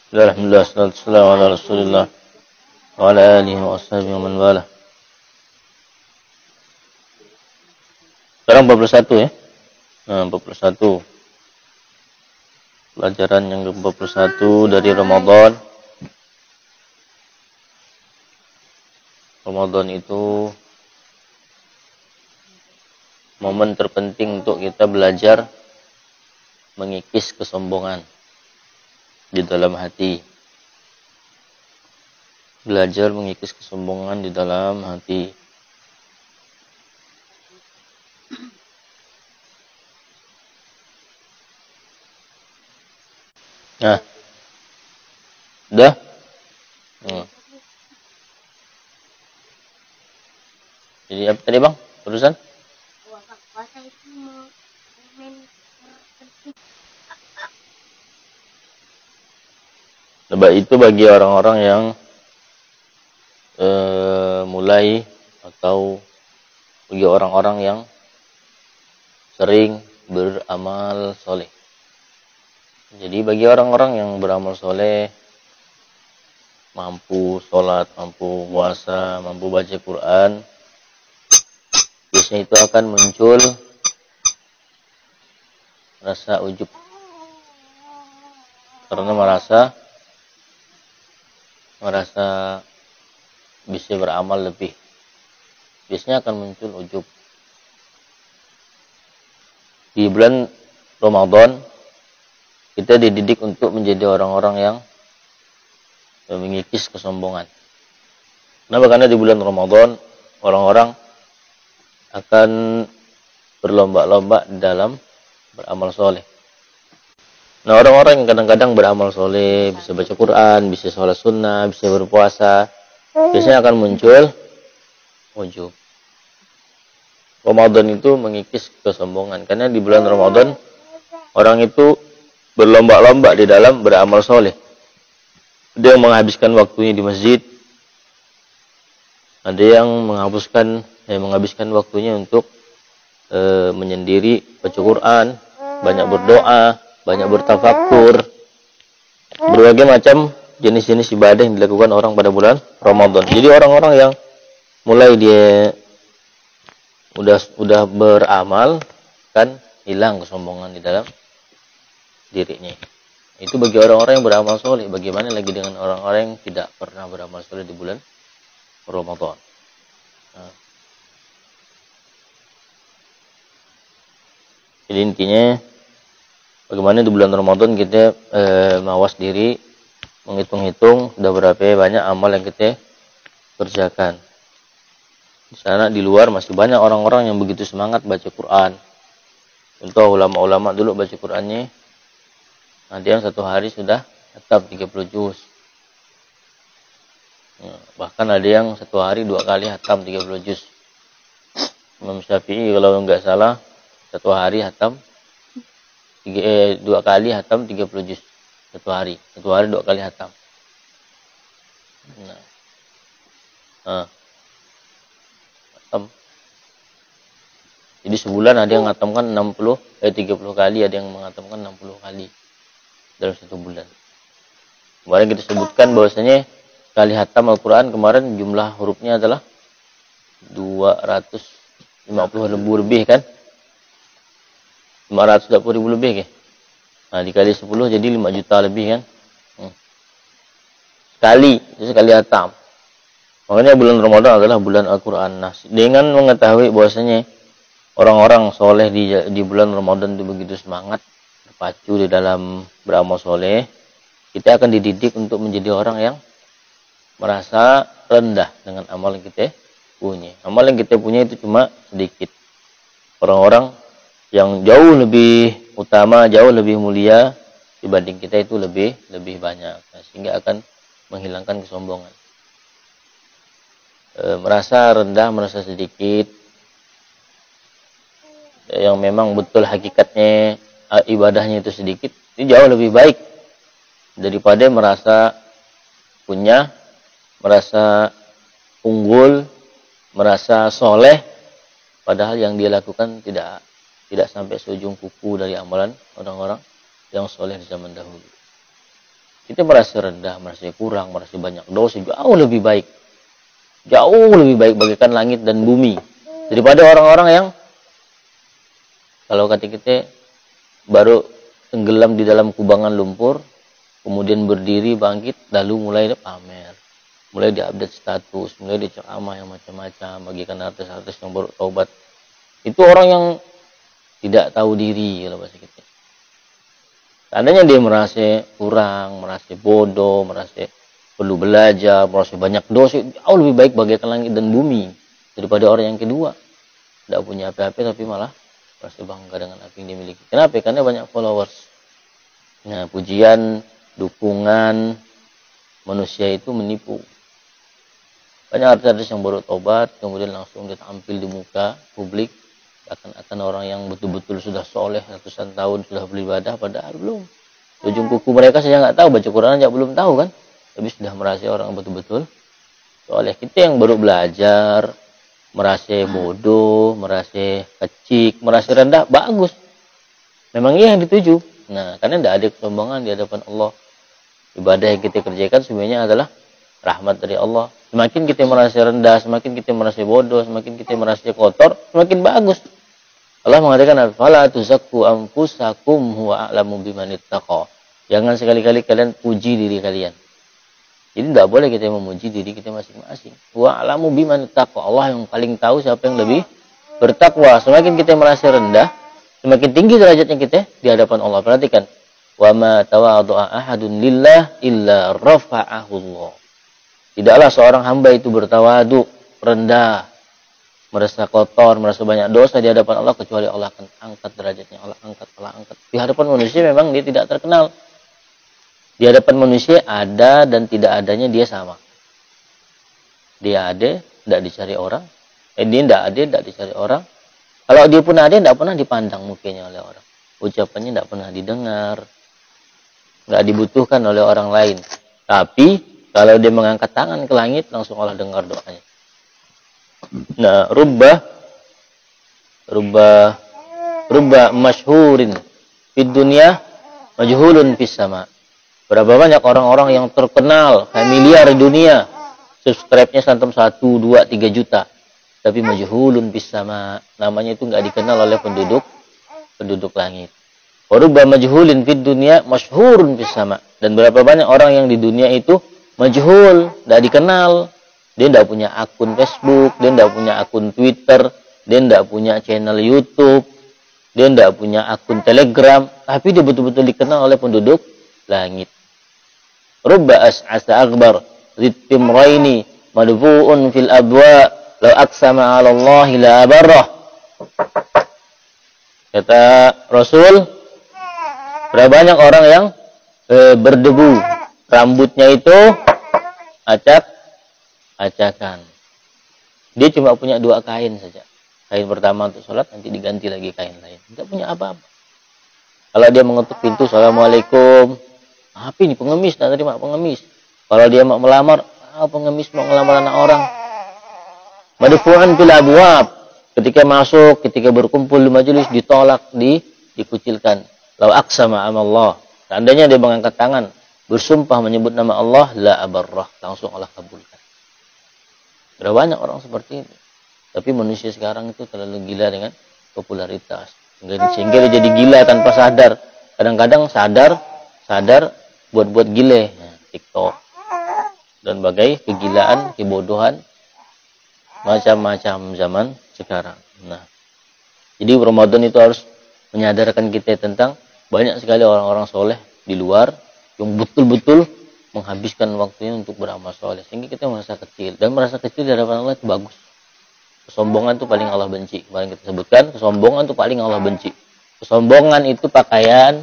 Alhamdulillah, salatu wassalamu ala Rasulillah wa ala alihi wa ashabihi wa man wala. Sekarang 41 ya. Nah, 41. Pelajaran yang ke-41 dari Ramadan. Ramadan itu momen terpenting untuk kita belajar mengikis kesombongan di dalam hati. Belajar mengikis kesombongan di dalam hati. Nah, udah? Jadi apa tadi bang? Terusan? Puasa itu momen terpenting. Nah, itu bagi orang-orang yang mulai atau bagi orang-orang yang sering beramal soleh. Jadi bagi orang-orang yang beramal soleh, mampu sholat, mampu puasa, mampu baca Quran, biasanya itu akan muncul rasa ujub. Karena merasa bisa beramal lebih. Biasanya akan muncul ujub. Di bulan Ramadan, kita dididik untuk menjadi orang-orang yang mengikis kesombongan. Kenapa? Karena di bulan Ramadan, orang-orang akan berlomba-lomba dalam beramal soleh. Nah, orang-orang yang kadang-kadang beramal soleh, bisa baca Quran, bisa sholat sunnah, bisa berpuasa, biasanya akan muncul ujub. Ramadan itu mengikis kesombongan. Karena di bulan Ramadan, orang itu berlomba-lomba di dalam beramal soleh. Ada yang menghabiskan waktunya di masjid, ada yang menghabiskan waktunya untuk menyendiri baca Quran, banyak berdoa, banyak bertafakur, berbagai macam jenis-jenis ibadah yang dilakukan orang pada bulan Ramadan. Jadi orang-orang yang mulai dia udah beramal kan hilang kesombongan di dalam dirinya. Itu bagi orang-orang yang beramal soleh. Bagaimana lagi dengan orang-orang yang tidak pernah beramal soleh di bulan Ramadan? Nah. Jadi intinya bagaimana di bulan Ramadan kita mawas diri, menghitung-hitung sudah berapa banyak amal yang kita kerjakan. Di sana di luar masih banyak orang-orang yang begitu semangat baca Quran. Contoh ulama-ulama dulu baca Qurannya, ada yang satu hari sudah hatam 30 juz. Bahkan ada yang satu hari 2 kali hatam 30 juz. Imam Syafi'i kalau nggak salah satu hari hatam 2 kali hatam 30 juz. Satu hari 2 kali hatam. Hatam. Jadi sebulan ada yang menghatamkan 30 kali, ada yang menghatamkan 60 kali dalam satu bulan. Kemarin kita sebutkan bahwasanya kali hatam Al-Quran kemarin jumlah hurufnya adalah 250.000 lebih kan? 520.000 lebih kan? Nah dikali 10 jadi 5 juta lebih kan? Sekali hatam. Makanya bulan Ramadan adalah bulan Al-Quran. Nah, dengan mengetahui bahwasanya orang-orang soleh di bulan Ramadan itu begitu semangat, terpacu di dalam beramal soleh, kita akan dididik untuk menjadi orang yang merasa rendah dengan amal yang kita punya. Amal yang kita punya itu cuma sedikit. Orang-orang yang jauh lebih utama, jauh lebih mulia dibanding kita itu lebih banyak. Nah, sehingga akan menghilangkan kesombongan. Merasa rendah, merasa sedikit, yang memang betul hakikatnya ibadahnya itu sedikit, itu jauh lebih baik daripada merasa punya, merasa unggul, merasa soleh, padahal yang dia lakukan tidak sampai seujung kuku dari amalan orang-orang yang soleh di zaman dahulu. kita merasa rendah, merasa kurang, merasa banyak dosa, jauh lebih baik. Jauh lebih baik bagaikan langit dan bumi. Daripada orang-orang yang, kalau kata kita, baru tenggelam di dalam kubangan lumpur, kemudian berdiri, bangkit, lalu mulai pamer. Mulai diupdate status, mulai diceramah yang macam-macam, bagikan artis-artis yang baru taubat. Itu orang yang tidak tahu diri, kalau bahasa kita. Seandainya dia merasa kurang, merasa bodoh, merasa perlu belajar, merasa banyak dosa, jauh lebih baik bagaikan langit dan bumi daripada orang yang kedua. Tidak punya apa-apa tapi malah merasa bangga dengan apa yang dimiliki. Kenapa? Karena banyak followers. Nah, pujian, dukungan manusia itu menipu. Banyak artis-artis yang baru tobat, kemudian langsung dia tampil di muka publik, akan orang yang betul-betul sudah soleh ratusan tahun, sudah beribadah, padahal belum. Ujung kuku mereka saya nggak tahu, baca Quran aja belum tahu kan, tapi sudah merasa orang betul-betul soleh. Kita yang baru belajar, merasa bodoh, merasa kecil, merasa rendah, bagus. Memang iya yang dituju. Nah, karena tidak ada kesombongan di hadapan Allah. Ibadah yang kita kerjakan sebenarnya adalah rahmat dari Allah. Semakin kita merasa rendah, semakin kita merasa bodoh, semakin kita merasa kotor, semakin bagus. Allah mengatakan, "Fala tuzakku anfusakum huwa a'lamu bimanittaqa." Jangan sekali-kali kalian puji diri kalian. Jadi tidak boleh kita memuji diri kita masing-masing. Huwa a'lamu bimanittaqa. Allah yang paling tahu siapa yang lebih bertakwa. Semakin kita merasa rendah, semakin tinggi derajatnya kita di hadapan Allah. Perhatikan, "Wa ma tawadhu'a ahadun lillah illa rafa'ahu Allah." Tidaklah seorang hamba itu bertawadu, rendah, merasa kotor, merasa banyak dosa di hadapan Allah, kecuali Allah akan angkat derajatnya. Allah angkat. Di hadapan manusia memang dia tidak terkenal. Di hadapan manusia ada dan tidak adanya dia sama. Dia ada, tidak dicari orang. Dia tidak ada, tidak dicari orang. Kalau dia pun ada, tidak pernah dipandang mukanya oleh orang. Ucapannya tidak pernah didengar. Tidak dibutuhkan oleh orang lain. Tapi kalau dia mengangkat tangan ke langit, langsung Allah dengar doanya. Nah, rubba masyhurin fid dunya majhulun fis sama. Berapa banyak orang-orang yang terkenal, familiar di dunia, subscribe-nya sampai 1, 2, 3 juta. Tapi majhulun fis sama, namanya itu enggak dikenal oleh penduduk langit. Rubba majhulin fid dunya masyhurun fis sama. Dan berapa banyak orang yang di dunia itu majhul, tidak dikenal. Dia tidak punya akun Facebook, dia tidak punya akun Twitter, dia tidak punya channel YouTube, dia tidak punya akun Telegram, tapi dia betul-betul dikenal oleh penduduk langit. Rubba as'asa akbar, zittimraini, madfu'un fil abwa, law aqsama 'ala Allah la abarrah. Kata Rasul, berapa banyak orang yang berdebu, rambutnya itu acakan. Dia cuma punya 2 kain saja. Kain pertama untuk sholat, nanti diganti lagi kain lain. Tidak punya apa-apa. Kalau dia mengetuk pintu, "Assalamualaikum." Apa ini? Pengemis, tidak terima pengemis. Kalau dia mau melamar, pengemis mau melamar anak orang. Madfu'an fil abwab. Ketika masuk, ketika berkumpul di majelis, ditolak, dikucilkan. Lau aqsama amallah. Seandainya dia mengangkat tangan, bersumpah menyebut nama Allah, la abarrah. Langsung Allah kabulkan. Berapa banyak orang seperti itu. Tapi manusia sekarang itu terlalu gila dengan popularitas. Sehingga dia jadi gila tanpa sadar. Kadang-kadang sadar buat gile. Nah, TikTok. Dan bagai kegilaan, kebodohan, macam-macam zaman sekarang. Nah, jadi Ramadan itu harus menyadarkan kita tentang banyak sekali orang-orang soleh di luar yang betul-betul menghabiskan waktunya untuk beramal soleh, sehingga kita merasa kecil, dan merasa kecil di hadapan Allah itu bagus. Kesombongan itu paling Allah benci. Kemarin kita sebutkan, kesombongan itu paling Allah benci. Kesombongan itu pakaian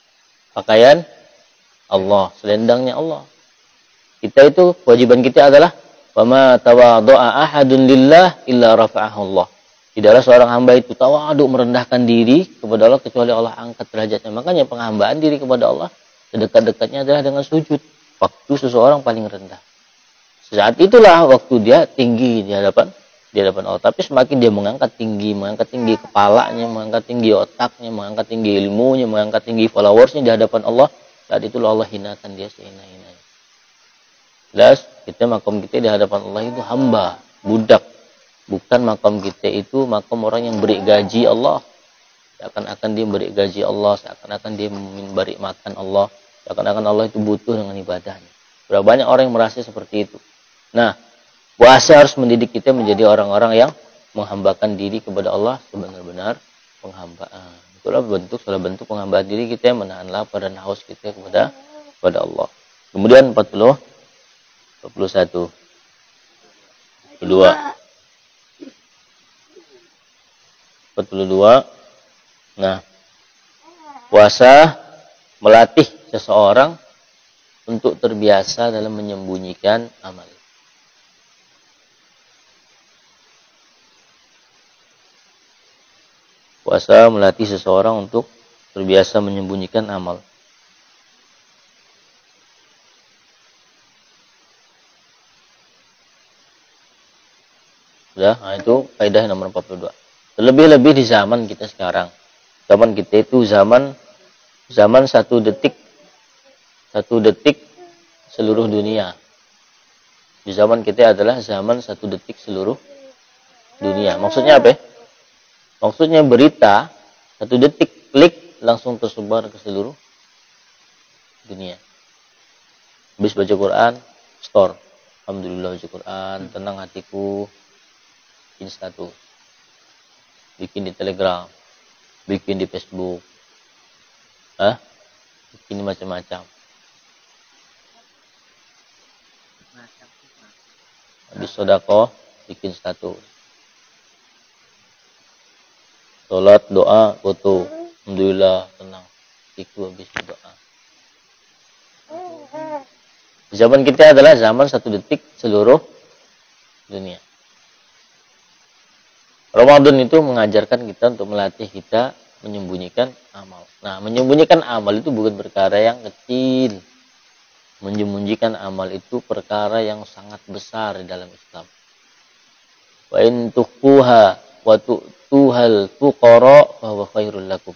Allah, selendangnya Allah. Kita itu kewajiban kita adalah wa ma tawadhu'a ahadun lillah illa rafa'ahu Allah. Tidaklah seorang hamba itu tawadhu, merendahkan diri kepada Allah, kecuali Allah angkat derajatnya. Makanya penghambaan diri kepada Allah sedekat-dekatnya adalah dengan sujud. Waktu seseorang paling rendah. Saat itulah waktu dia tinggi di hadapan Allah. Tapi semakin dia mengangkat tinggi kepalanya, mengangkat tinggi otaknya, mengangkat tinggi ilmunya, mengangkat tinggi followersnya di hadapan Allah, Saat itu Allah hinakan dia sehina-hinanya. Jelas, kita makom kita di hadapan Allah itu hamba, budak. Bukan makom kita itu makom orang yang beri gaji Allah. Seakan-akan dia beri gaji Allah, seakan-akan dia memberi makan Allah, seakan-akan Allah itu butuh dengan ibadahnya. Berapa banyak orang yang merasa seperti itu. Nah, puasa harus mendidik kita menjadi orang-orang yang menghambakan diri kepada Allah sebenar-benar penghambaan. Itulah salah bentuk penghambaan diri kita, menahan lapar dan haus kita kepada Allah. Kemudian 41. Kedua. 42. Nah, puasa melatih seseorang untuk terbiasa dalam menyembunyikan amal. Puasa melatih seseorang untuk terbiasa menyembunyikan amal. Sudah, nah itu kaidah nomor 42. Terlebih-lebih di zaman kita sekarang. Zaman kita itu zaman satu detik seluruh dunia. Di zaman kita adalah zaman satu detik seluruh dunia. Maksudnya apa? Maksudnya berita satu detik klik langsung tersebar ke seluruh dunia. Habis baca Quran, store. Alhamdulillah baca Quran, tenang hatiku. Bikin status. Bikin di Telegram. Bikin di Facebook. Bikin macam-macam. Habis sedekah, bikin status. Salat, doa, foto. Alhamdulillah, tenang. Hatiku habis berdoa. Zaman kita adalah zaman satu detik seluruh dunia. Ramadan itu mengajarkan kita untuk melatih kita menyembunyikan amal. Nah, menyembunyikan amal itu bukan perkara yang kecil. Menyembunyikan amal itu perkara yang sangat besar di dalam Islam. Wa in tukhfuha wa tu'tuhal fuqara fa huwa khairul lakum.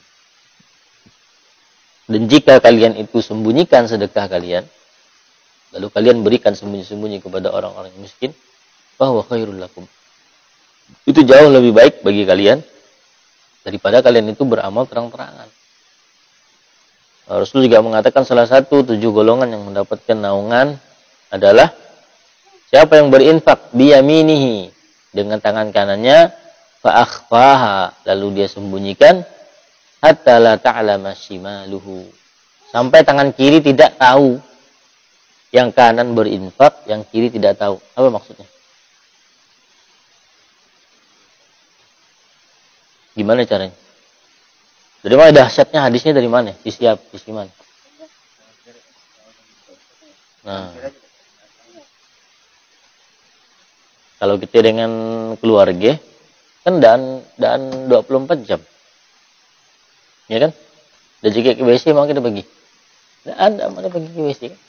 Dan jika kalian itu sembunyikan sedekah kalian, lalu kalian berikan sembunyi-sembunyi kepada orang-orang yang miskin, fa huwa khairul lakum. Itu jauh lebih baik bagi kalian daripada kalian itu beramal terang-terangan. Rasul juga mengatakan salah satu 7 golongan yang mendapatkan naungan adalah siapa yang berinfak biyaminihi dengan tangan kanannya fa akhfaha, lalu dia sembunyikan hatta la ta'lama shimaluhu, sampai tangan kiri tidak tahu. Yang kanan berinfak, yang kiri tidak tahu. Apa maksudnya? Gimana caranya? Dari mana dahsyatnya hadisnya, dari mana? Sisi mana? Nah, kalau kita dengan keluarga kan dan 24 jam. Ya kan? Dan jika ke WC mau kita pergi. Tidak ada mana pergi ke WC kan?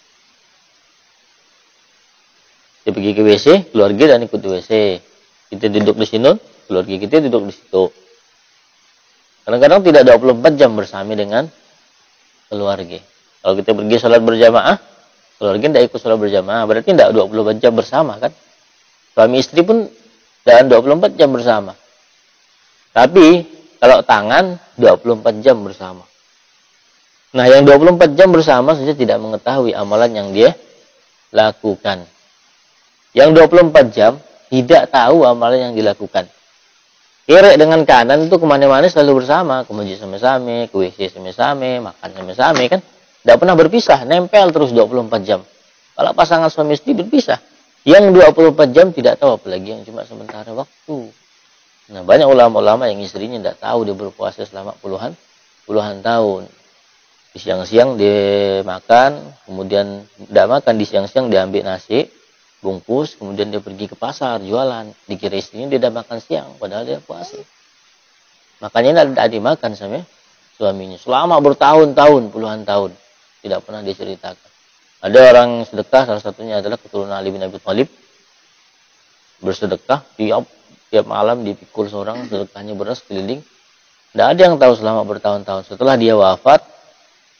Kita pergi ke WC, keluarga dan ikut di WC. Kita duduk di sini, keluarga kita duduk di situ. Kadang-kadang tidak 24 jam bersama dengan keluarga. Kalau kita pergi sholat berjamaah, keluarga tidak ikut sholat berjamaah, berarti tidak 24 jam bersama kan? Suami istri pun tidak 24 jam bersama. Tapi kalau tangan 24 jam bersama. Nah, yang 24 jam bersama saja tidak mengetahui amalan yang dia lakukan. Yang 24 jam tidak tahu amalan yang dilakukan. Kiri dengan kanan itu kemana-mana selalu bersama. Ke masjid sama-sama, ke WC sama-sama, makan sama-sama kan. Tidak pernah berpisah, nempel terus 24 jam. Kalau pasangan suami istri berpisah, yang 24 jam tidak tahu, apalagi yang cuma sementara waktu. Nah, banyak ulama-ulama yang istrinya tidak tahu dia berpuasa selama puluhan tahun. Di siang-siang dia makan, kemudian tidak makan, di siang-siang dia ambil nasi, bungkus, kemudian dia pergi ke pasar jualan, dikira istrinya dia tidak makan siang, padahal dia puasa. Makanya tidak dimakan sama suaminya selama bertahun-tahun, puluhan tahun, tidak pernah diceritakan. Ada orang sedekah, salah satunya adalah keturunan Ali bin Abi Thalib, bersedekah tiap malam dipikul seorang, sedekahnya beras keliling. Tidak ada yang tahu selama bertahun-tahun. Setelah dia wafat,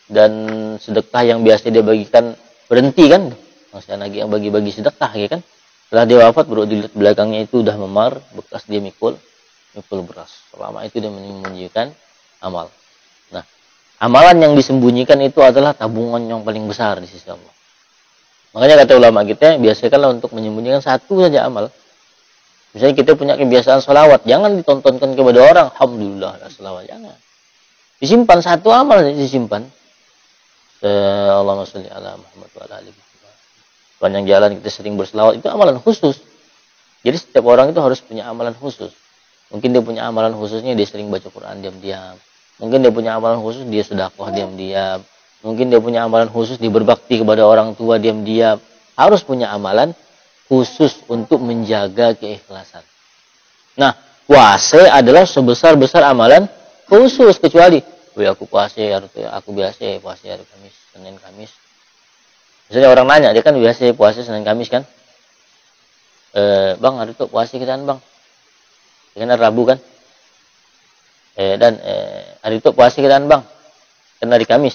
dan sedekah yang biasa dia bagikan berhenti kan, masih lagi yang bagi-bagi sedekah ya kan. Setelah dia wafat baru dilihat belakangnya itu udah memar, bekas dia mikul beras. Selama itu dia menyembunyikan amal. Nah, amalan yang disembunyikan itu adalah tabungan yang paling besar di sisi Allah. Makanya kata ulama kita, biasakanlah untuk menyembunyikan satu saja amal. Misalnya kita punya kebiasaan sholawat, jangan ditontonkan kepada orang, alhamdulillah sholawat, jangan. Disimpan satu amal, disimpan. Allahumma sholli ala Muhammad wa ala alihi. Sepanjang jalan kita sering berselawat, itu amalan khusus. Jadi setiap orang itu harus punya amalan khusus. Mungkin dia punya amalan khususnya dia sering baca Quran diam-diam. Mungkin dia punya amalan khusus dia sedekah diam-diam. Mungkin dia punya amalan khusus dia berbakti kepada orang tua diam-diam. Harus punya amalan khusus untuk menjaga keikhlasan. Nah, puasa adalah sebesar-besar amalan khusus, kecuali aku puasa aku biasa puasa hari Kamis, Senin Kamis. Misalnya orang nanya, dia kan biasa puasa Senin Kamis kan? Bang, hari itu puasa kita kan, Bang? Kan hari Rabu kan? Dan hari itu puasa kita kan, Bang? Kan hari Kamis.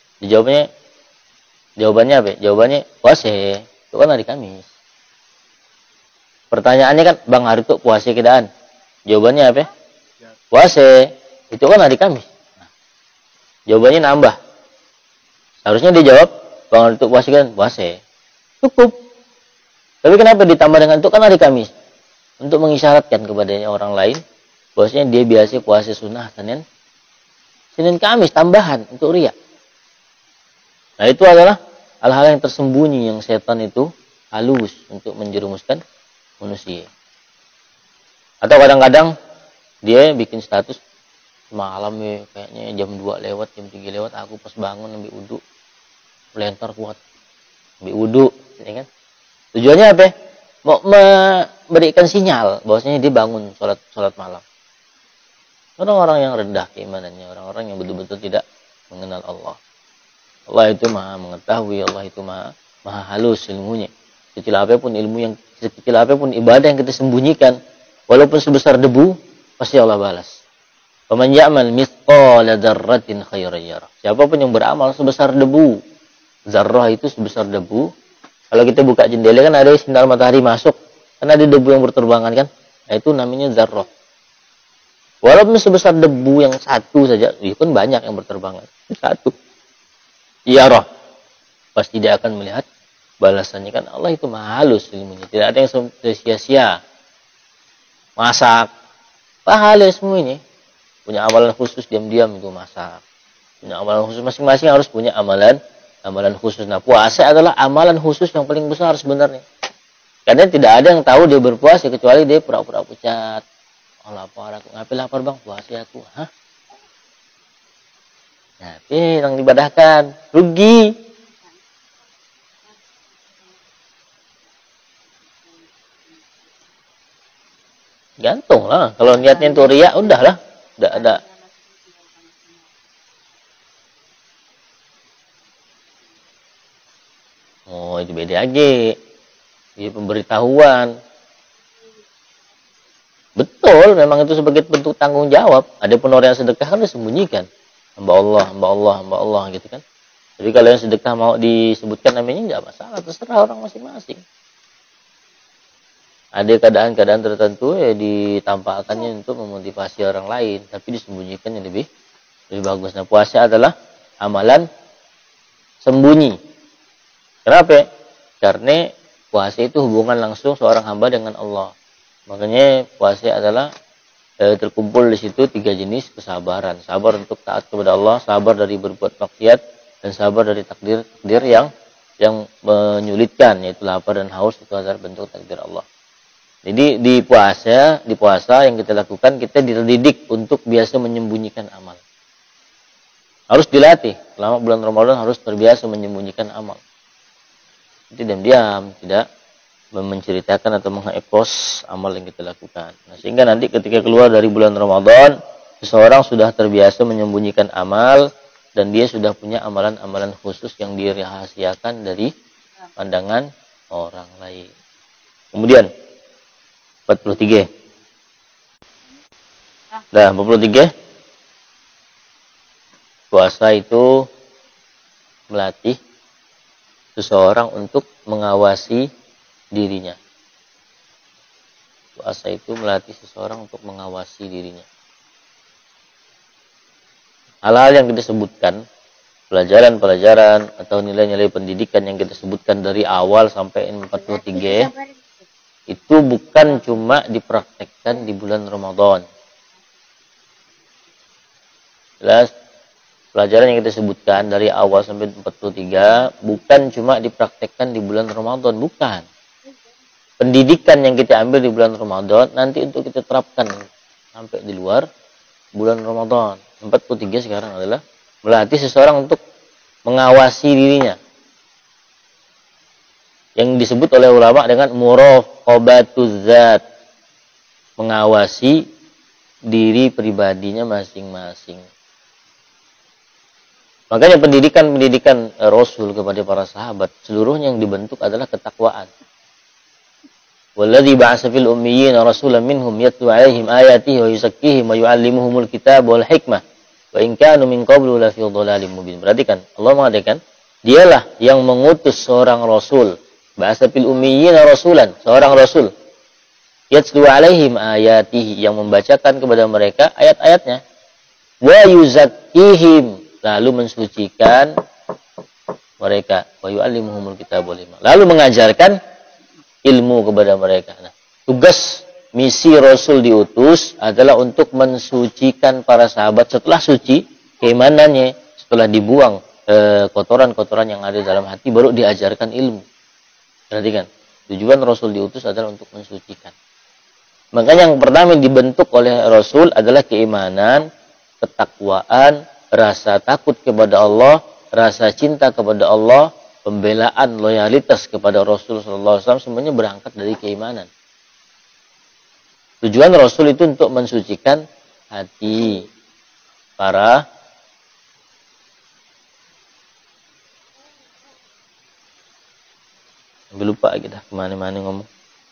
Jawabannya apa? Jawabannya puasa. Itu kan hari Kamis. Pertanyaannya kan, Bang, hari itu puasa kita kan? Jawabannya apa? Puasa. Itu kan hari Kamis. Nah, jawabannya nambah. Harusnya dia jawab, Bang, hari itu puasa kita kan? Puasa. Cukup. Tapi kenapa ditambah dengan itu kan hari Kamis? Untuk mengisyaratkan kepada orang lain bahwasanya dia biasa puasa sunnah Senin Kamis tambahan untuk riya. Nah, itu adalah hal-hal yang tersembunyi yang setan itu halus untuk menjerumuskan manusia. Atau kadang-kadang dia bikin status malam ya, kayaknya jam 2 lewat, jam 3 lewat aku pas bangun ambil wudu. Pelentar kuat. Ambil wudu, ya kan? Tujuannya apa? Mau memberikan sinyal bahwasanya dia bangun sholat malam. Orang-orang yang rendah keimanannya, orang-orang yang betul-betul tidak mengenal Allah. Allah itu maha mengetahui, Allah itu maha halus ilmunya. Sekecil apapun sekecil apapun ibadah yang kita sembunyikan, walaupun sebesar debu, pasti Allah balas. Faman ya'mal mithqala dzarratin khairan yarah. Siapapun yang beramal sebesar debu, zarrah itu sebesar debu. Kalau kita buka jendela kan ada sinar matahari masuk, kan ada debu yang berterbangan kan? Nah, itu namanya zarrah. Walaupun sebesar debu yang satu saja, itu kan banyak yang berterbangan. Satu. Yarah. Pasti dia akan melihat balasannya kan. Allah itu maha halus ilmunya. Tidak ada yang sia-sia. Masak. Pahala semuanya. Punya amalan khusus diam-diam itu masak. Punya amalan khusus masing-masing harus punya amalan khusus. Nah, puasa adalah amalan khusus yang paling besar sebenarnya. Karena tidak ada yang tahu dia berpuasa kecuali dia pura-pura pucat. Oh, lapar aku. Ngapain lapar, Bang? Puasa aku. Hah? Nah, yang dibadahkan. Rugi. Gantung lah. Kalau niatnya itu riya, udahlah. Udah ada. Oh, itu beda aja. Ini pemberitahuan. Betul, memang itu sebagai bentuk tanggung jawab. Ada penorian sedekah kan disembunyikan. Hamba Allah, hamba Allah, hamba Allah gitu kan. Jadi kalau yang sedekah mau disebutkan namanya enggak masalah, terserah orang masing-masing. Ada keadaan-keadaan tertentu ya ditampakkannya untuk memotivasi orang lain, tapi disembunyikan yang lebih bagus. Nah, puasa adalah amalan sembunyi. Kenapa? Karena puasa itu hubungan langsung seorang hamba dengan Allah. Makanya puasa adalah terkumpul di situ 3 jenis kesabaran. Sabar untuk taat kepada Allah, sabar dari berbuat maksiat, dan sabar dari takdir yang menyulitkan, yaitu lapar dan haus. Itu adalah bentuk takdir Allah. Jadi di puasa yang kita lakukan, kita dididik untuk biasa menyembunyikan amal. Harus dilatih. Selama bulan Ramadan harus terbiasa menyembunyikan amal. Itu diam-diam, tidak menceritakan atau mengekspos amal yang kita lakukan. Nah, sehingga nanti ketika keluar dari bulan Ramadan, seseorang sudah terbiasa menyembunyikan amal dan dia sudah punya amalan-amalan khusus yang dirahasiakan dari pandangan orang lain. Kemudian 43. Nah, 43. Puasa itu melatih seseorang untuk mengawasi dirinya. Puasa itu melatih seseorang untuk mengawasi dirinya. Hal-hal yang kita sebutkan, pelajaran-pelajaran atau nilai-nilai pendidikan yang kita sebutkan dari awal sampai 43, itu bukan cuma dipraktekkan di bulan Ramadan. Jelas, pelajaran yang kita sebutkan dari awal sampai 43 bukan cuma dipraktekkan di bulan Ramadan, bukan. Pendidikan yang kita ambil di bulan Ramadan nanti untuk kita terapkan sampai di luar bulan Ramadan. 43 sekarang adalah melatih seseorang untuk mengawasi dirinya. Yang disebut oleh ulama dengan muraqabatuz zat. Mengawasi diri pribadinya masing-masing. Makanya pendidikan Rasul kepada para sahabat seluruhnya yang dibentuk adalah ketakwaan. Walladzi ba'atsa fil ummiyina rasulan minhum yatlu 'alaihim ayatihi wa yuzakkihim wa yu'allimuhumul kitaba wal hikmah wa in kanu min qablu la fi dhalalin mubin. Perhatikan, Allah mengatakan, dialah yang mengutus seorang rasul, ba'atsa fil ummiyina rasulan, seorang rasul. Yatlu 'alaihim ayatihi, yang membacakan kepada mereka ayat-ayatnya. Wa yuzakkihim, lalu mensucikan mereka. Wa yu'allimuhumul kitaba wal hikmah, lalu mengajarkan ilmu kepada mereka. Nah, tugas misi Rasul diutus adalah untuk mensucikan para sahabat. Setelah suci keimanannya, setelah dibuang kotoran-kotoran yang ada dalam hati, baru diajarkan ilmu. Perhatikan, tujuan Rasul diutus adalah untuk mensucikan. Makanya yang pertama yang dibentuk oleh Rasul adalah keimanan, ketakwaan, rasa takut kepada Allah, rasa cinta kepada Allah, pembelaan, loyalitas kepada Rasul SAW, semuanya berangkat dari keimanan. Tujuan Rasul itu untuk mensucikan hati para lupa kita kemana-mana ngomong.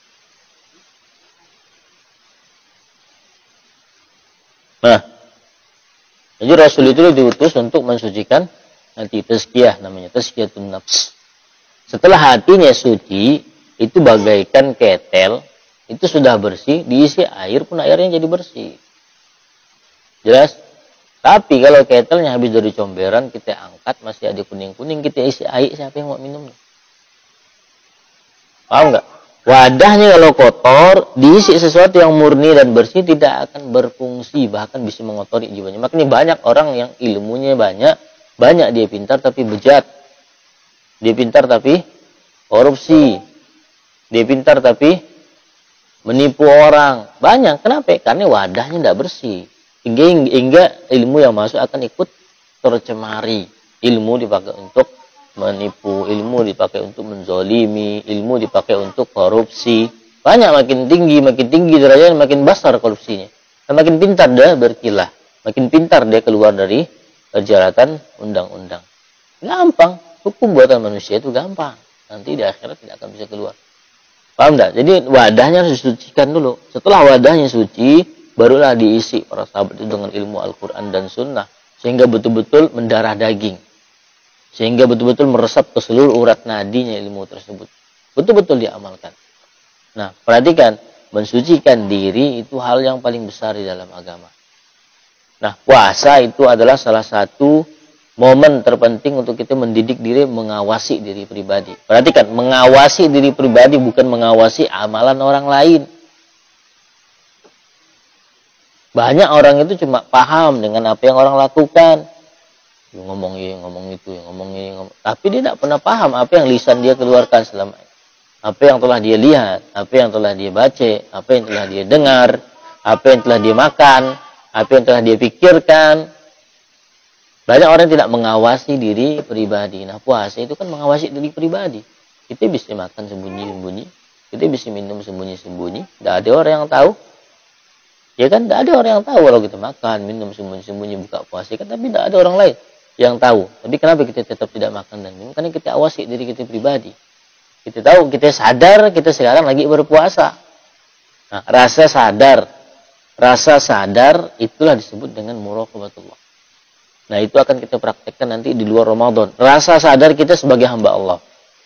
Nah, jadi Rasul itu diutus untuk mensucikan hati, tazkiyah namanya, tazkiyatun nafs. Setelah hatinya suci, itu bagaikan ketel, itu sudah bersih, diisi air pun airnya jadi bersih. Jelas? Tapi kalau ketelnya habis dari comberan, kita angkat, masih ada kuning-kuning, kita isi air, siapa yang mau minum? Paham nggak? Wadahnya kalau kotor, diisi sesuatu yang murni dan bersih, tidak akan berfungsi, bahkan bisa mengotori jiwanya. Makanya banyak orang yang ilmunya banyak dia pintar tapi bejat. Dia pintar tapi korupsi. Dia pintar tapi menipu orang. Banyak. Kenapa? Karena wadahnya tidak bersih. Hingga ilmu yang masuk akan ikut tercemari. Ilmu dipakai untuk menipu, ilmu dipakai untuk menzolimi, ilmu dipakai untuk korupsi. Banyak, makin tinggi derajatnya, makin besar korupsinya. Dan makin pintar dia berkilah. Makin pintar dia keluar dari perjalanan undang-undang. Gampang. Hukum buatan manusia itu gampang. Nanti di akhirat tidak akan bisa keluar. Paham tidak? Jadi wadahnya harus disucikan dulu. Setelah wadahnya suci, barulah diisi para sahabat itu dengan ilmu Al-Quran dan Sunnah. Sehingga betul-betul mendarah daging. Sehingga betul-betul meresap ke seluruh urat nadinya ilmu tersebut. Betul-betul diamalkan. Nah, perhatikan. Mensucikan diri itu hal yang paling besar di dalam agama. Nah, puasa itu adalah salah satu momen terpenting untuk kita mendidik diri, mengawasi diri pribadi. Perhatikan, mengawasi diri pribadi bukan mengawasi amalan orang lain. Banyak orang itu cuma paham dengan apa yang orang lakukan. Ngomong itu. Tapi dia tidak pernah paham apa yang lisan dia keluarkan selama ini. Apa yang telah dia lihat, apa yang telah dia baca, apa yang telah dia dengar, apa yang telah dia makan, apa yang telah dia pikirkan. Banyak orang tidak mengawasi diri pribadi. Nah, puasa itu kan mengawasi diri pribadi. Kita bisa makan sembunyi-sembunyi. Kita bisa minum sembunyi-sembunyi. Tidak ada orang yang tahu. Ya kan, tidak ada orang yang tahu kalau kita makan, minum sembunyi-sembunyi, buka puasa. Kan, tapi tidak ada orang lain yang tahu. Tapi kenapa kita tetap tidak makan dan minum? Karena kita awasi diri kita pribadi. Kita tahu, kita sadar, kita sekarang lagi berpuasa. Nah, rasa sadar itulah disebut dengan muraqabatullah. Nah, itu akan kita praktekkan nanti di luar Ramadan. Rasa sadar kita sebagai hamba Allah.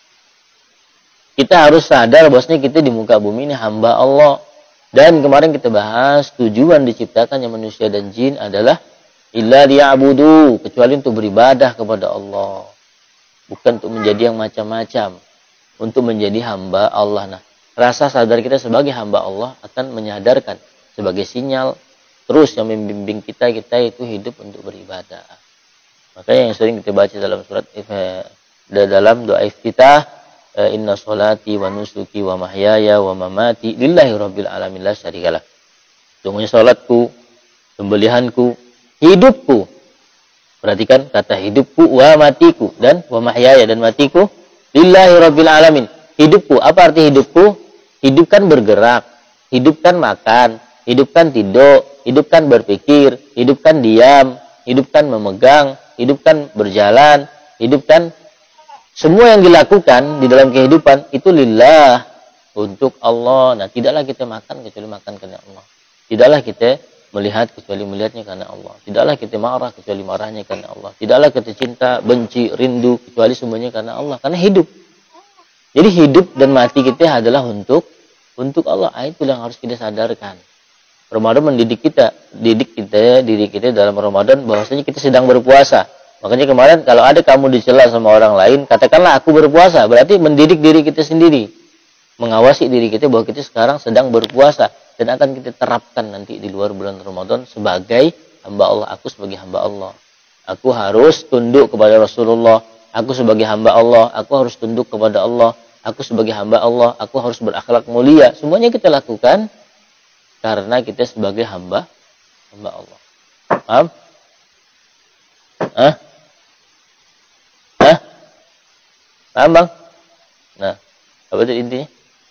Kita harus sadar bahwasanya kita di muka bumi ini hamba Allah. Dan kemarin kita bahas tujuan diciptakannya manusia dan jin adalah illa liya'budu, kecuali untuk beribadah kepada Allah. Bukan untuk menjadi yang macam-macam. Untuk menjadi hamba Allah. Nah, rasa sadar kita sebagai hamba Allah akan menyadarkan sebagai sinyal terus yang membimbing kita itu hidup untuk beribadah. Makanya yang sering kita baca dalam surat dalam doa iftitah, inna sholati wa nusuki wa mahyaya wa mamati lillahi rabbil alamin la syarikalah. Sungguhnya salatku, sembelihanku, hidupku. Perhatikan kata hidupku wa matiku dan wa mahyaya dan matiku lillahi rabbil alamin. Hidupku, apa arti hidupku? Hidup kan bergerak, hidup kan makan, hidup kan tidur, hidup kan berpikir, hidup kan diam, hidup kan memegang, hidup kan berjalan, hidup kan semua yang dilakukan di dalam kehidupan itu lillah, untuk Allah. Nah, tidaklah kita makan kecuali makan karena Allah. Tidaklah kita melihat kecuali melihatnya karena Allah. Tidaklah kita marah kecuali marahnya karena Allah. Tidaklah kita cinta, benci, rindu kecuali semuanya karena Allah. Karena hidup. Jadi hidup dan mati kita adalah untuk Allah. Itu yang harus kita sadarkan. Ramadan mendidik kita, diri kita dalam Ramadan bahwasanya kita sedang berpuasa. Makanya kemarin kalau ada kamu dicela sama orang lain, katakanlah aku berpuasa. Berarti mendidik diri kita sendiri. Mengawasi diri kita bahwa kita sekarang sedang berpuasa. Dan akan kita terapkan nanti di luar bulan Ramadan sebagai hamba Allah. Aku sebagai hamba Allah. Aku harus tunduk kepada Rasulullah. Aku sebagai hamba Allah. Aku harus tunduk kepada Allah. Aku sebagai hamba Allah. Aku harus berakhlak mulia. Semuanya kita lakukan karena kita sebagai hamba Allah. Paham? Hah? Paham, Bang? Nah, apa itu intinya?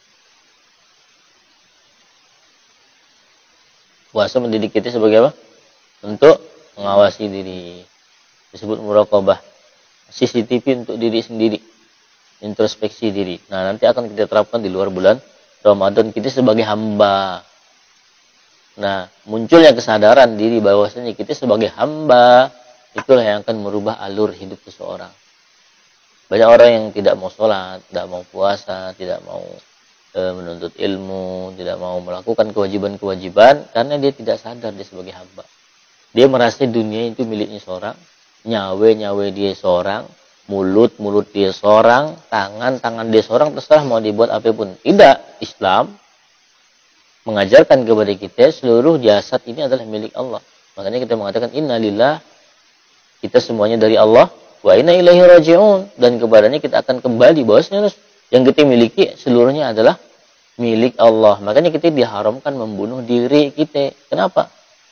Puasa mendidik kita sebagai apa? Untuk mengawasi diri. Disebut muraqabah. CCTV untuk diri sendiri. Introspeksi diri. Nah, nanti akan kita terapkan di luar bulan Ramadan kita sebagai hamba. Nah, munculnya kesadaran diri bahwasanya kita sebagai hamba, itulah yang akan merubah alur hidup seseorang. Banyak orang yang tidak mau sholat, tidak mau puasa, tidak mau menuntut ilmu, tidak mau melakukan kewajiban-kewajiban karena dia tidak sadar dia sebagai hamba. Dia merasa dunia itu miliknya seorang, nyawa dia seorang, mulut dia seorang, tangan dia seorang, terserah mau dibuat apapun. Tidak, Islam mengajarkan kepada kita seluruh jasad ini adalah milik Allah. Makanya kita mengatakan innalillah, kita semuanya dari Allah, wa inna ilaihi raji'un, dan kepadanya kita akan kembali. Bahwasanya yang kita miliki seluruhnya adalah milik Allah. Makanya kita diharamkan membunuh diri kita. Kenapa?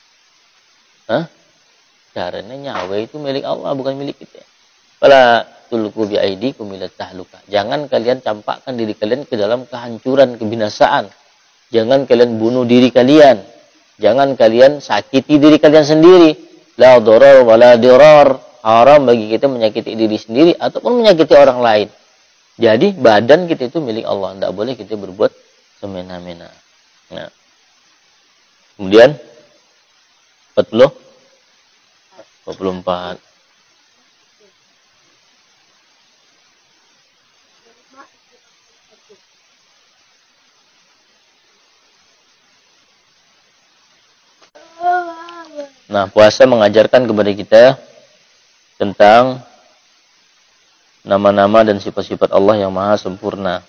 Karena nyawa itu milik Allah, bukan milik kita. Fala tulqu bi aidikum ila tahluka. Jangan kalian campakkan diri kalian ke dalam kehancuran, kebinasaan. Jangan kalian bunuh diri kalian. Jangan kalian sakiti diri kalian sendiri. La darar wa la dirar. Haram bagi kita menyakiti diri sendiri ataupun menyakiti orang lain. Jadi badan kita itu milik Allah. Tidak boleh kita berbuat semena-mena. Nah. Kemudian 24. Nah, puasa mengajarkan kepada kita tentang nama-nama dan sifat-sifat Allah yang maha sempurna.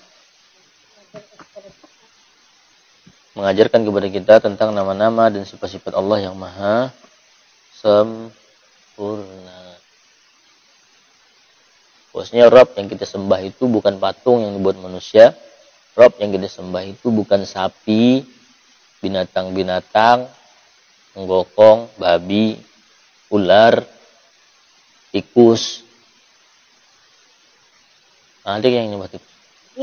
Mengajarkan kepada kita tentang nama-nama dan sifat-sifat Allah yang maha sempurna. Bahwasanya Rabb yang kita sembah itu bukan patung yang dibuat manusia. Rabb yang kita sembah itu bukan sapi, binatang-binatang, menggokong, babi, ular, tikus. Ada yang nyembah tikus.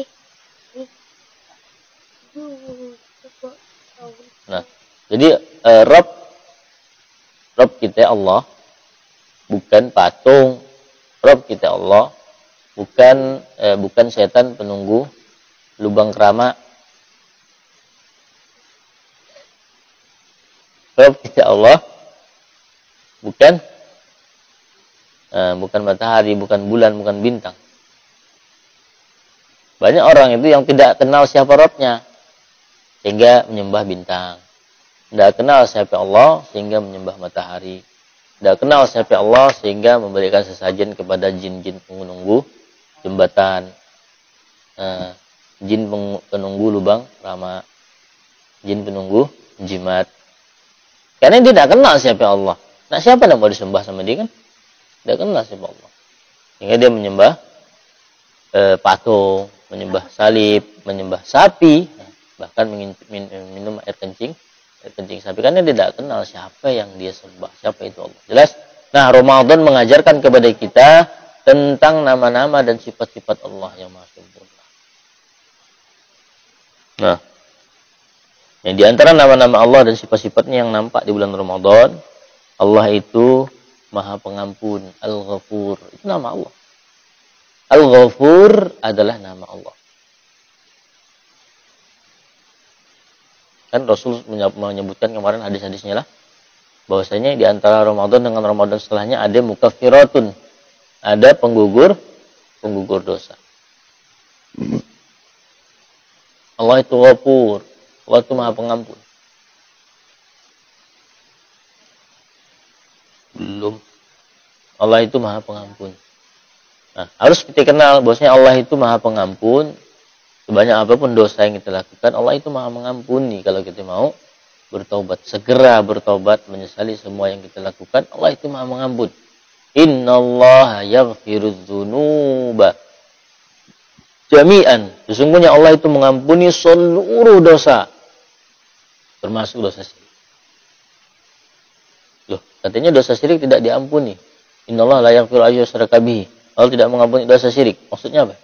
Nah, jadi Rabb kita Allah bukan patung. Rabb kita Allah bukan setan penunggu lubang keramat. Rabb kita Allah bukan bukan matahari, bukan bulan, bukan bintang. Banyak orang itu yang tidak kenal siapa Rabbnya, sehingga menyembah bintang. Tidak kenal siapa Allah, sehingga menyembah matahari. Tidak kenal siapa Allah, sehingga memberikan sesajen kepada jin-jin penunggu jembatan, jin penunggu lubang rama, jin penunggu jimat. Karena dia tidak kenal siapa Allah. Nah, siapa yang mau disembah sama dia kan? Tidak kenal siapa Allah. Sehingga dia menyembah patung, menyembah salib, menyembah sapi, bahkan minum air kencing sapi, karena dia tidak kenal siapa yang dia sembah, siapa itu Allah. Jelas? Nah, Ramadan mengajarkan kepada kita tentang nama-nama dan sifat-sifat Allah yang maha sempurna. Nah, yang di antara nama-nama Allah dan sifat-sifatnya yang nampak di bulan Ramadan, Allah itu Maha Pengampun, Al-Ghafur. Itu nama Allah. Al-Ghafur adalah nama Allah. Kan Rasul menyebutkan kemarin hadis-hadisnya lah, bahwasanya di antara Ramadan dengan Ramadan setelahnya ada mukaffiratun, ada penggugur dosa. Allah itu Ghafur, Allah itu Maha Pengampun. Belum. Allah itu Maha Pengampun. Nah, harus kita kenal bahwasanya Allah itu Maha Pengampun. Sebanyak apapun dosa yang kita lakukan, Allah itu Maha mengampuni kalau kita mau bertobat. Segera bertobat, menyesali semua yang kita lakukan, Allah itu Maha mengampun. Innallaha yaghfirudz dzunuba jami'an. Sesungguhnya Allah itu mengampuni seluruh dosa, termasuk dosa syirik. Loh, katanya dosa syirik tidak diampuni. Innallaha la yaghfiru an yushraka bihi. Allah tidak mengampuni dosa syirik. Maksudnya apa?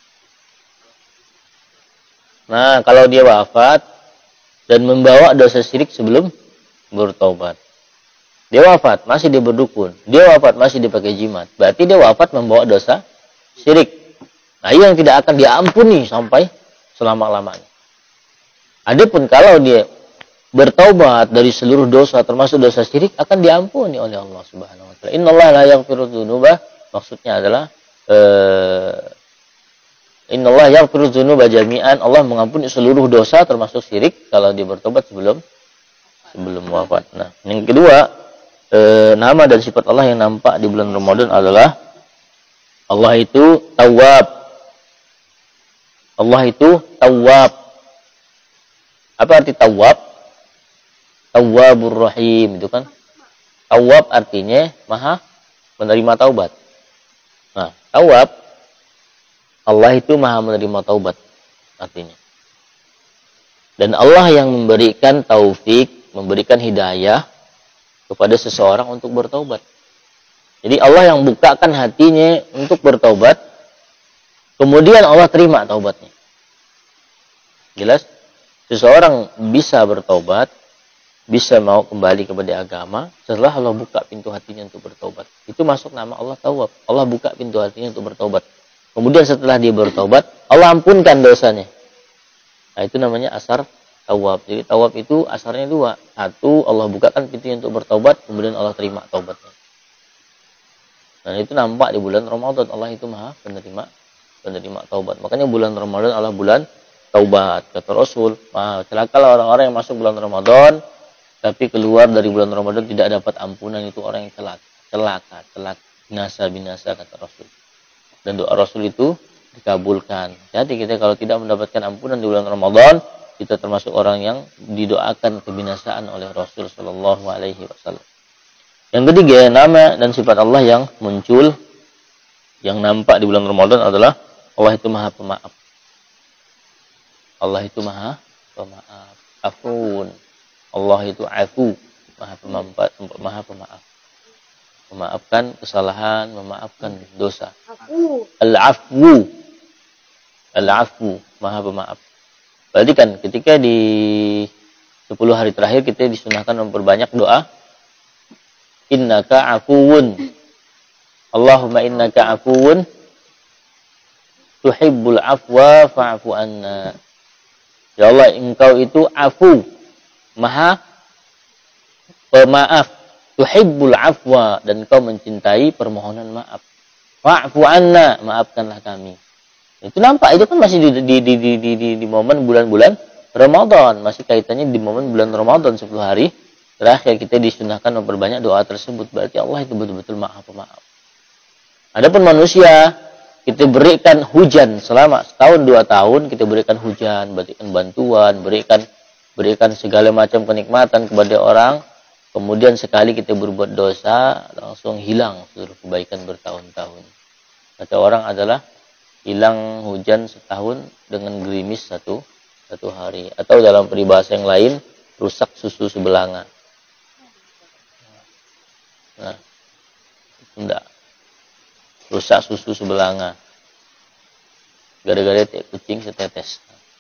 Nah, kalau dia wafat dan membawa dosa syirik sebelum bertobat. Dia wafat, masih dia berdukun. Dia wafat, masih dipakai jimat. Berarti dia wafat membawa dosa syirik. Nah, ini yang tidak akan diampuni sampai selama-lamanya. Adapun kalau dia bertaubat dari seluruh dosa, termasuk dosa syirik, akan diampuni oleh Allah Subhanahu wa taala. Innallaha la yaghfiru dzunuba, maksudnya adalah Innallaha yaghfiru dzunuba jami'an. Allah mengampuni seluruh dosa termasuk syirik kalau dia bertobat sebelum wafat. Nah, yang kedua, nama dan sifat Allah yang nampak di bulan Ramadan adalah Allah itu Tawwab. Allah itu Tawwab. Apa arti Tawwab? Tawwabur Rahim, itu kan. Tawwab artinya Maha menerima taubat. Nah, Tawwab, Allah itu Maha menerima taubat artinya. Dan Allah yang memberikan taufik, memberikan hidayah kepada seseorang untuk bertaubat. Jadi Allah yang bukakan hatinya untuk bertaubat, kemudian Allah terima taubatnya. Jelas? Seseorang bisa bertaubat, bisa mau kembali kepada agama setelah Allah buka pintu hatinya untuk bertaubat. Itu masuk nama Allah Tawwab. Allah buka pintu hatinya untuk bertaubat. Kemudian setelah dia bertaubat, Allah ampunkan dosanya. Nah, itu namanya asar Tawwab. Jadi Tawwab itu asarnya dua. Satu, Allah bukakan pintunya untuk bertaubat, kemudian Allah terima taubatnya. Nah, itu nampak di bulan Ramadan. Allah itu Maha penerima taubat. Makanya bulan Ramadan adalah bulan taubat. Kata Rasul, celakalah orang-orang yang masuk bulan Ramadan tapi keluar dari bulan Ramadan tidak dapat ampunan, itu orang yang celaka, binasa kata Rasul. Dan doa Rasul itu dikabulkan. Jadi kita kalau tidak mendapatkan ampunan di bulan Ramadan, kita termasuk orang yang didoakan kebinasaan oleh Rasul Shallallahu Alaihi Wasallam. Yang ketiga, nama dan sifat Allah yang muncul, yang nampak di bulan Ramadan adalah Allah itu Maha Pemaaf. Allah itu Maha Pemaaf. Afun. Allah itu Afu, Maha Pemaaf. Memaafkan kesalahan, memaafkan dosa. Al-Afwu. Al-Afwu, Maha Pemaaf. Berarti kan ketika di 10 hari terakhir kita disunahkan memperbanyak doa. Innaka afuwun. Allahumma innaka afuwun. Tuhibbul afwa fa'fu anna. Ya Allah, engkau itu afu. Maha Pemaaf. tuhibbul afwa, dan kau mencintai permohonan maaf. Fa'fu anna, maafkanlah kami. Itu nampak, itu kan masih di momen bulan-bulan Ramadan, masih kaitannya di momen bulan Ramadan 10 hari terakhir kita disunahkan memperbanyak doa tersebut. Berarti Allah itu betul-betul maaf. Adapun manusia, kita berikan hujan selama setahun 2 tahun, kita berikan hujan, berikan bantuan, berikan segala macam kenikmatan kepada orang. Kemudian sekali kita berbuat dosa, langsung hilang seluruh kebaikan bertahun-tahun. Kata orang adalah hilang hujan setahun dengan gerimis satu hari. Atau dalam peribahasa yang lain, rusak susu sebelanga. Nah, enggak. Rusak susu sebelanga. Gara-gara kucing setetes.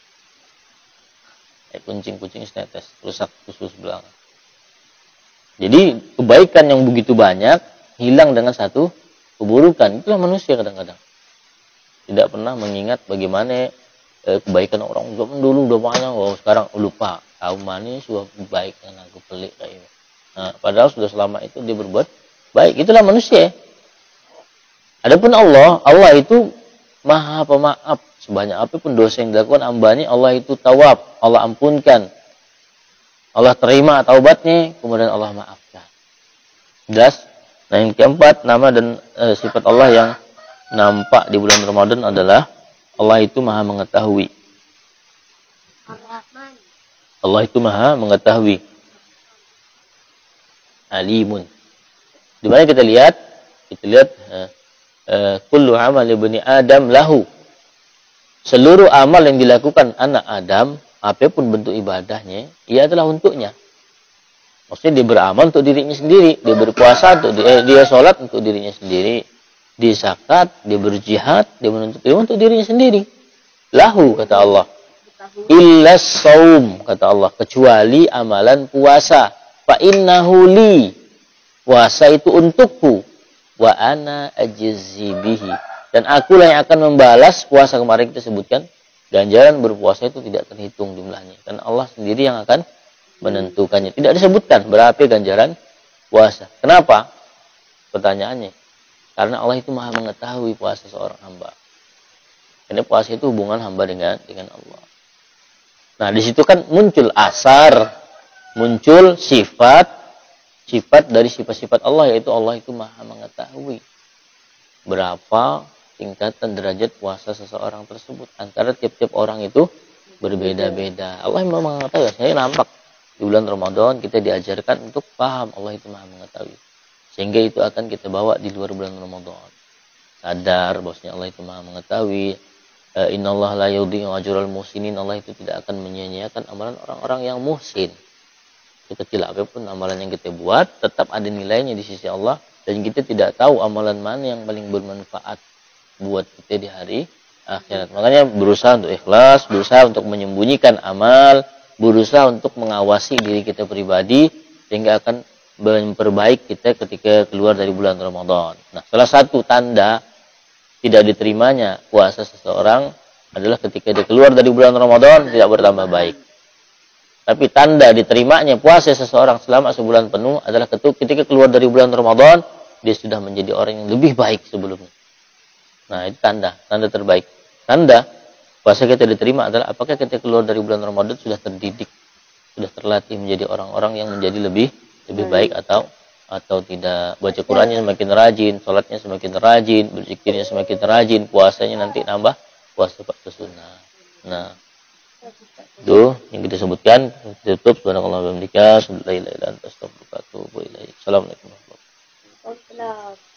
Kucing setetes. Rusak susu sebelanga. Jadi kebaikan yang begitu banyak hilang dengan satu keburukan. Itulah manusia kadang-kadang. Tidak pernah mengingat bagaimana kebaikan orang zaman dulu udah banyak, sekarang lupa. Tahu mana sudah baik dan aku pelik kayak ini. Nah, padahal sudah selama itu dia berbuat baik. Itulah manusia. Adapun Allah itu Maha Pemaaf. Sebanyak apapun dosa yang dilakukan hambanya, Allah itu tawab, Allah ampunkan. Allah terima taubatnya, kemudian Allah maafkan. Jelas? Nah, yang keempat, nama dan sifat Allah yang nampak di bulan Ramadan adalah Allah itu Maha mengetahui. Allah itu Maha mengetahui. Alimun. Di mana kita lihat kullu amal ibni Adam lahu. Seluruh amal yang dilakukan anak Adam, apapun bentuk ibadahnya, ia adalah untuknya. Maksudnya dia beramal untuk dirinya sendiri, dia berpuasa untuk dia sholat untuk dirinya sendiri, dia zakat, dia berjihad, dia menuntut ilmu untuk dirinya sendiri. Lahu, kata Allah. Illas saum, kata Allah, kecuali amalan puasa. Fa innahu li, puasa itu untukku. Wa ana ajzi bihi, dan akulah yang akan membalas puasa. Kemarin kita sebutkan ganjaran berpuasa itu tidak terhitung jumlahnya, dan Allah sendiri yang akan menentukannya. Tidak disebutkan berapa ganjaran puasa. Kenapa? Pertanyaannya, karena Allah itu Maha mengetahui puasa seorang hamba. Karena puasa itu hubungan hamba dengan Allah. Nah, di situ kan muncul asar, muncul sifat dari sifat-sifat Allah, yaitu Allah itu Maha mengetahui berapa tingkatan derajat puasa seseorang tersebut. Antara tiap-tiap orang itu berbeda-beda. Allah yang Maha mengetahui. Saya nampak di bulan Ramadan kita diajarkan untuk paham Allah itu Maha mengetahui. Sehingga itu akan kita bawa di luar bulan Ramadan. Sadar bahwasanya Allah itu Maha mengetahui. Innallaha la yudhi'u ajral muhsinin. Allah itu tidak akan menyia-nyiakan amalan orang-orang yang muhsin. Sekecil apapun amalan yang kita buat, tetap ada nilainya di sisi Allah. Dan kita tidak tahu amalan mana yang paling bermanfaat buat kita di hari akhirat. Makanya berusaha untuk ikhlas, berusaha untuk menyembunyikan amal, berusaha untuk mengawasi diri kita pribadi, sehingga akan memperbaik kita ketika keluar dari bulan Ramadan. Nah, salah satu tanda tidak diterimanya puasa seseorang adalah ketika dia keluar dari bulan Ramadan tidak bertambah baik. Tapi tanda diterimanya puasa seseorang selama sebulan penuh adalah ketika keluar dari bulan Ramadan, dia sudah menjadi orang yang lebih baik sebelumnya. Nah, itu tanda terbaik. Tanda puasa kita diterima adalah apakah kita keluar dari bulan Ramadan sudah terdidik, sudah terlatih menjadi orang-orang yang menjadi lebih baik atau tidak. Baca Qur'annya semakin rajin, sholatnya semakin rajin, berzikirnya semakin rajin, puasanya nanti nambah puasa waktu sunnah. Nah, itu yang kita sebutkan. Tutup. Subhanallah wa bihamdika, asyhadu an la ilaha illa anta, astaghfiruka wa atubu ilaik. Assalamualaikum warahmatullahi wabarakatuh.